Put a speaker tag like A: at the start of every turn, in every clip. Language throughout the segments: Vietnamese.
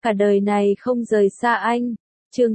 A: Cả đời này không rời xa anh. Chương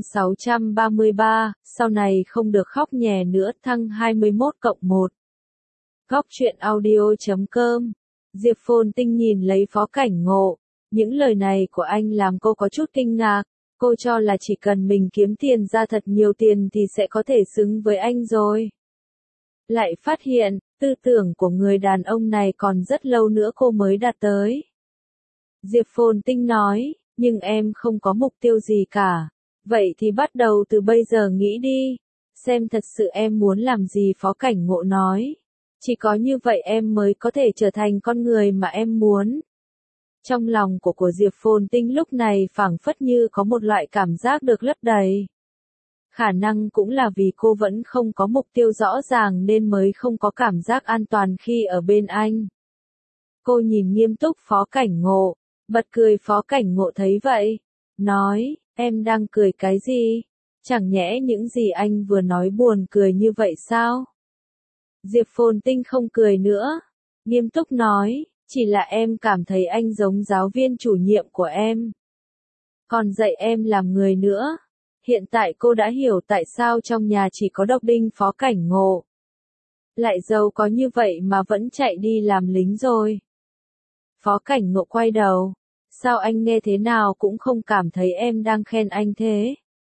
A: 633, sau này không được khóc nhè nữa, thăng 21+1. Góc truyện audio.com. Diệp Phồn Tinh nhìn lấy Phó Cảnh Ngộ. Những lời này của anh làm cô có chút kinh ngạc. Cô cho là chỉ cần mình kiếm tiền ra thật nhiều tiền thì sẽ có thể xứng với anh rồi. Lại phát hiện, tư tưởng của người đàn ông này còn rất lâu nữa cô mới đạt tới. Diệp Phồn Tinh nói, nhưng em không có mục tiêu gì cả. Vậy thì bắt đầu từ bây giờ nghĩ đi. Xem thật sự em muốn làm gì. Phó Cảnh Ngộ nói. Chỉ có như vậy em mới có thể trở thành con người mà em muốn. Trong lòng của Diệp Phồn Tinh lúc này phảng phất như có một loại cảm giác được lấp đầy. Khả năng cũng là vì cô vẫn không có mục tiêu rõ ràng nên mới không có cảm giác an toàn khi ở bên anh. Cô nhìn nghiêm túc Phó Cảnh Ngộ, bật cười. Phó Cảnh Ngộ thấy vậy, nói, em đang cười cái gì? Chẳng nhẽ những gì anh vừa nói buồn cười như vậy sao? Diệp Phồn Tinh không cười nữa, nghiêm túc nói, chỉ là em cảm thấy anh giống giáo viên chủ nhiệm của em. Còn dạy em làm người nữa. Hiện tại cô đã hiểu tại sao trong nhà chỉ có độc đinh Phó Cảnh Ngộ. Lại giàu có như vậy mà vẫn chạy đi làm lính rồi. Phó Cảnh Ngộ quay đầu. Sao anh nghe thế nào cũng không cảm thấy em đang khen anh thế?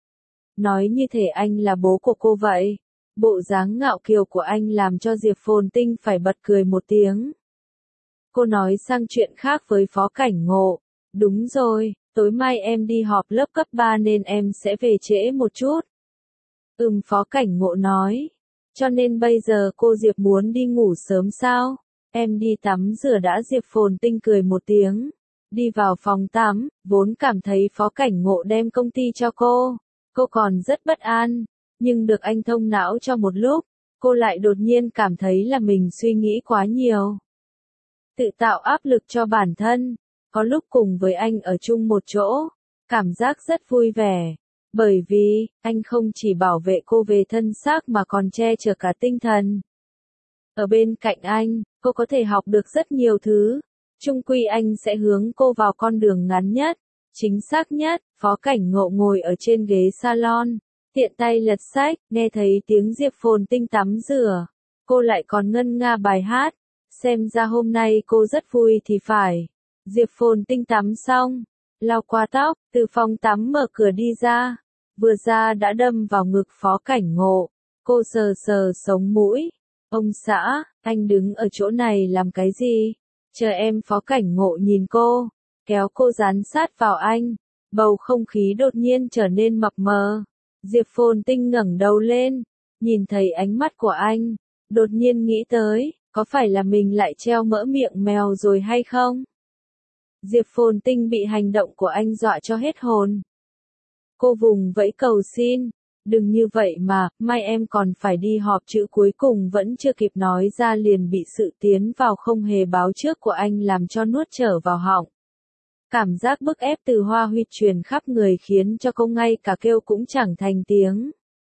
A: Nói như thể anh là bố của cô vậy. Bộ dáng ngạo kiều của anh làm cho Diệp Phồn Tinh phải bật cười một tiếng. Cô nói sang chuyện khác với Phó Cảnh Ngộ. Đúng rồi, tối mai em đi họp lớp cấp 3 nên em sẽ về trễ một chút. Phó Cảnh Ngộ nói. Cho nên bây giờ cô Diệp muốn đi ngủ sớm sao? Em đi tắm rửa đã. Diệp Phồn Tinh cười một tiếng. Đi vào phòng tắm, vốn cảm thấy Phó Cảnh Ngộ đem công ty cho cô. Cô còn rất bất an, nhưng được anh thông não cho một lúc, cô lại đột nhiên cảm thấy là mình suy nghĩ quá nhiều. Tự tạo áp lực cho bản thân, có lúc cùng với anh ở chung một chỗ, cảm giác rất vui vẻ. Bởi vì, anh không chỉ bảo vệ cô về thân xác mà còn che chở cả tinh thần. Ở bên cạnh anh, cô có thể học được rất nhiều thứ. Chung quy anh sẽ hướng cô vào con đường ngắn nhất, chính xác nhất. Phó Cảnh Ngộ ngồi ở trên ghế salon, tiện tay lật sách, nghe thấy tiếng Diệp Phồn Tinh tắm rửa. Cô lại còn ngân nga bài hát, xem ra hôm nay cô rất vui thì phải. Diệp Phồn Tinh tắm xong, lau qua tóc, từ phòng tắm mở cửa đi ra. Vừa ra đã đâm vào ngực Phó Cảnh Ngộ. Cô sờ sờ sống mũi. Ông xã, anh đứng ở chỗ này làm cái gì? Chờ em. Phó Cảnh Ngộ nhìn cô, kéo cô dán sát vào anh. Bầu không khí đột nhiên trở nên mập mờ. Diệp Phồn Tinh ngẩng đầu lên, nhìn thấy ánh mắt của anh, đột nhiên nghĩ tới, có phải là mình lại treo mỡ miệng mèo rồi hay không? Diệp Phồn Tinh bị hành động của anh dọa cho hết hồn. Cô vùng vẫy cầu xin, đừng như vậy mà, mai em còn phải đi họp. Chữ cuối cùng vẫn chưa kịp nói ra liền bị sự tiến vào không hề báo trước của anh làm cho nuốt trở vào họng. Cảm giác bức ép từ Hoa Huy truyền khắp người khiến cho cô ngay cả kêu cũng chẳng thành tiếng.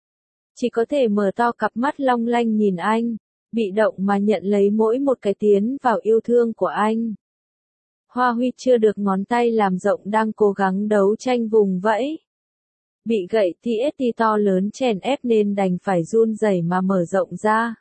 A: Chỉ có thể mở to cặp mắt long lanh nhìn anh, bị động mà nhận lấy mỗi một cái tiến vào yêu thương của anh. Hoa Huy chưa được ngón tay làm rộng đang cố gắng đấu tranh vùng vẫy. Bị gậy TST to lớn chèn ép nên đành phải run rẩy mà mở rộng ra.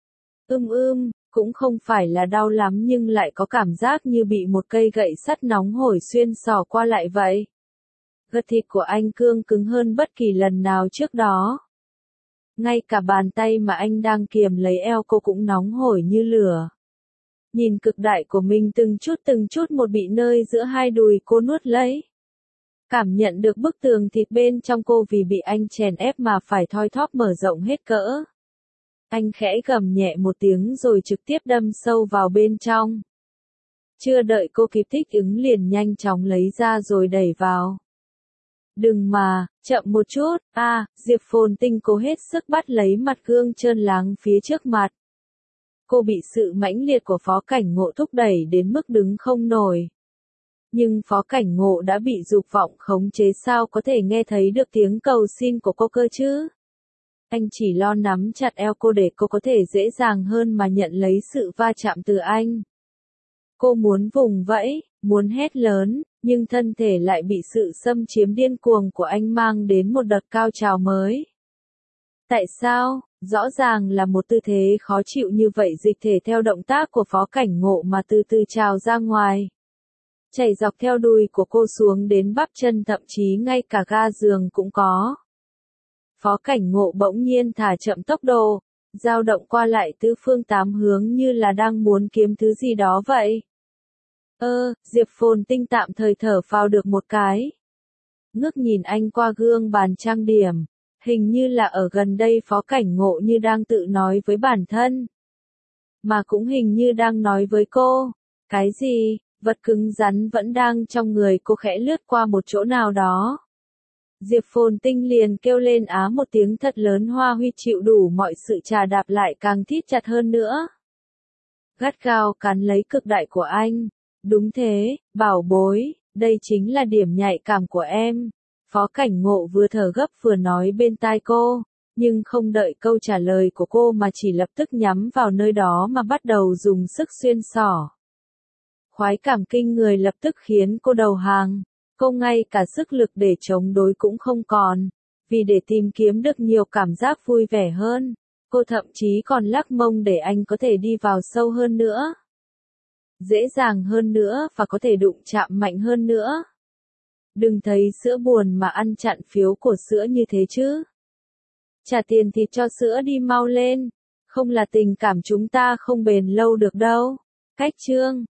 A: Cũng không phải là đau lắm nhưng lại có cảm giác như bị một cây gậy sắt nóng hổi xuyên xỏ qua lại vậy. Gật thịt của anh cương cứng hơn bất kỳ lần nào trước đó. Ngay cả bàn tay mà anh đang kiềm lấy eo cô cũng nóng hổi như lửa. Nhìn cực đại của mình từng chút một bị nơi giữa hai đùi cô nuốt lấy. Cảm nhận được bức tường thịt bên trong cô vì bị anh chèn ép mà phải thoi thóp mở rộng hết cỡ. Anh khẽ gầm nhẹ một tiếng rồi trực tiếp đâm sâu vào bên trong. Chưa đợi cô kịp thích ứng liền nhanh chóng lấy ra rồi đẩy vào. Đừng mà, chậm một chút. Diệp Phồn Tinh cố hết sức bắt lấy mặt gương trơn láng phía trước mặt. Cô bị sự mãnh liệt của Phó Cảnh Ngộ thúc đẩy đến mức đứng không nổi. Nhưng Phó Cảnh Ngộ đã bị dục vọng khống chế, sao có thể nghe thấy được tiếng cầu xin của cô cơ chứ? Anh chỉ lo nắm chặt eo cô để cô có thể dễ dàng hơn mà nhận lấy sự va chạm từ anh. Cô muốn vùng vẫy, muốn hét lớn, nhưng thân thể lại bị sự xâm chiếm điên cuồng của anh mang đến một đợt cao trào mới. Tại sao? Rõ ràng là một tư thế khó chịu như vậy dịch thể theo động tác của Phó Cảnh Ngộ mà từ từ trào ra ngoài. Chảy dọc theo đùi của cô xuống đến bắp chân, thậm chí ngay cả ga giường cũng có. Phó Cảnh Ngộ bỗng nhiên thả chậm tốc độ, dao động qua lại tứ phương tám hướng như là đang muốn kiếm thứ gì đó vậy. Diệp Phồn Tinh tạm thời thở phào được một cái. Ngước nhìn anh qua gương bàn trang điểm, hình như là ở gần đây Phó Cảnh Ngộ như đang tự nói với bản thân. Mà cũng hình như đang nói với cô. Cái gì? Vật cứng rắn vẫn đang trong người cô khẽ lướt qua một chỗ nào đó. Diệp Phồn Tinh liền kêu lên á một tiếng thật lớn, Hoa Huy chịu đủ mọi sự chà đạp lại càng thít chặt hơn nữa. Gắt gao cắn lấy cực đại của anh. Đúng thế, bảo bối, đây chính là điểm nhạy cảm của em. Phó Cảnh Ngộ vừa thở gấp vừa nói bên tai cô, nhưng không đợi câu trả lời của cô mà chỉ lập tức nhắm vào nơi đó mà bắt đầu dùng sức xuyên xỏ. Khoái cảm kinh người lập tức khiến cô đầu hàng, cô ngay cả sức lực để chống đối cũng không còn, vì để tìm kiếm được nhiều cảm giác vui vẻ hơn, cô thậm chí còn lắc mông để anh có thể đi vào sâu hơn nữa, dễ dàng hơn nữa và có thể đụng chạm mạnh hơn nữa. Đừng thấy sữa buồn mà ăn chặn phiếu của sữa như thế chứ. Trả tiền thì cho sữa đi mau lên, không là tình cảm chúng ta không bền lâu được đâu. Cách chương